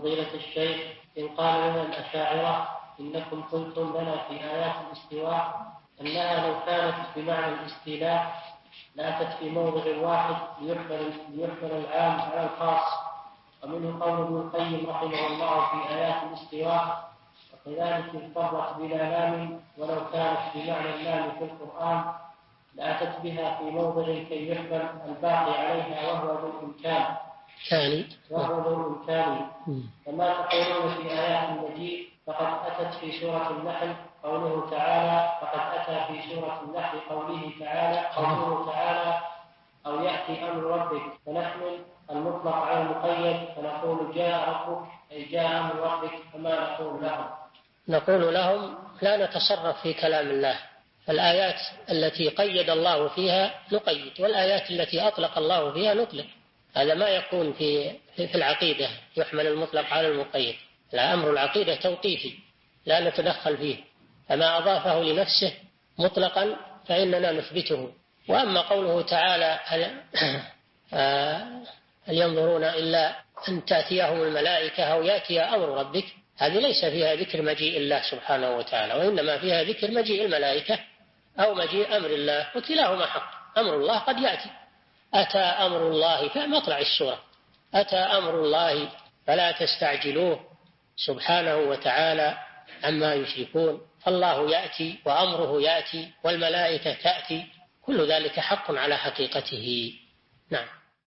فضيلة الشيخ، إن قال لنا الأشاعرة إنكم قلتم لنا في آيات الاستواء أنها لو كانت بمعنى الاستيلاء لأتت في موضع واحد ليحمل العام على الخاص، ومنه قول ابن القيم رحمه الله في آيات الاستواء: وكذلك اضطرت بلا لام ولو كانت بمعنى اللام في القرآن لأتت بها في موضع كي يحمل الباقي عليها وهو ذو الإمكان. فما تقولون في آيات المجيد فقد أتت في سورة النحل قوله تعالى أو يأتي أمر ربك، فنحمل المطلق على المقيد فنقول جاء ربك أي جاء أمر ربك، فما نقول لهم لا نتصرف في كلام الله. الآيات التي قيد الله فيها نقيد، والآيات التي أطلق الله فيها نطلق. هذا ما يكون في العقيدة يحمل المطلق على المقيد. لا، أمر العقيدة توقيفي لا نتدخل فيه، فما أضافه لنفسه مطلقا فإننا نثبته. وأما قوله تعالى هل ينظرون إلا أن تأتيهم الملائكة أو يأتي أمر ربك، هذه ليس فيها ذكر مجيء الله سبحانه وتعالى، وإنما فيها ذكر مجيء الملائكة أو مجيء أمر الله، وكلاهما حق. أمر الله قد يأتي، أتى أمر الله في مطلع السورة، أتى أمر الله فلا تستعجلوه سبحانه وتعالى عما يشركون. فالله يأتي وأمره يأتي والملائكة تأتي، كل ذلك حق على حقيقته. نعم.